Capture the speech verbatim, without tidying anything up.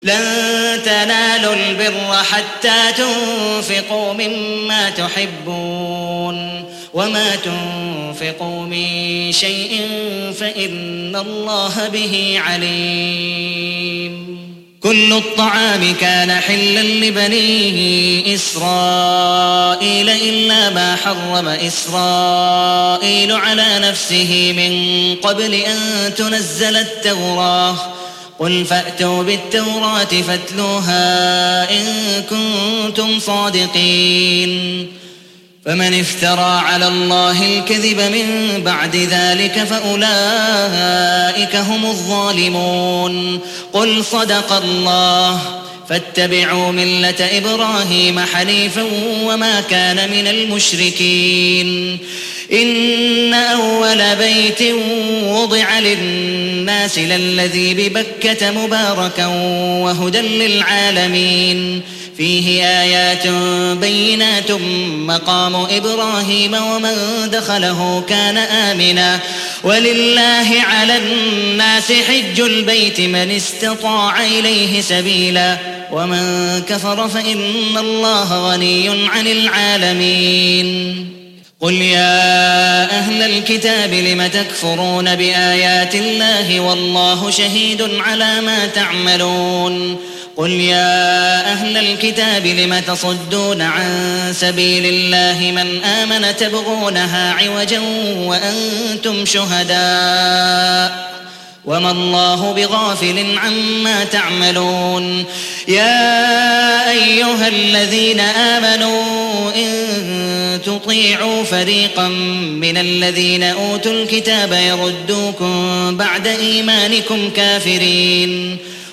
لن تنالوا البر حتى تنفقوا مما تحبون وما تنفقوا من شيء فإن الله به عليم. كل الطعام كان حلا لبني إسرائيل إلا ما حرم إسرائيل على نفسه من قبل أن تنزل التوراة. قل فأتوا بالتوراة فاتلوها إن كنتم صادقين. فمن افترى على الله الكذب من بعد ذلك فأولئك هم الظالمون. قل صدق الله فاتبعوا ملة إبراهيم حنيفا وما كان من المشركين. إن أول بيت وضع للناس للذي ببكة مباركا وهدى للعالمين فيه آيات بينات مقام إبراهيم ومن دخله كان آمنا ولله على الناس حج البيت من استطاع إليه سبيلا ومن كفر فإن الله غني عن العالمين. قل يا أهل الكتاب لم تكفرون بآيات الله والله شهيد على ما تعملون. قل يا أهل الكتاب لم تصدون عن سبيل الله من آمن تبغونها عوجا وأنتم شهداء وما الله بغافل عما تعملون. يا أيها الذين آمنوا إن تطيعوا فريقا من الذين أوتوا الكتاب يردوكم بعد إيمانكم كافرين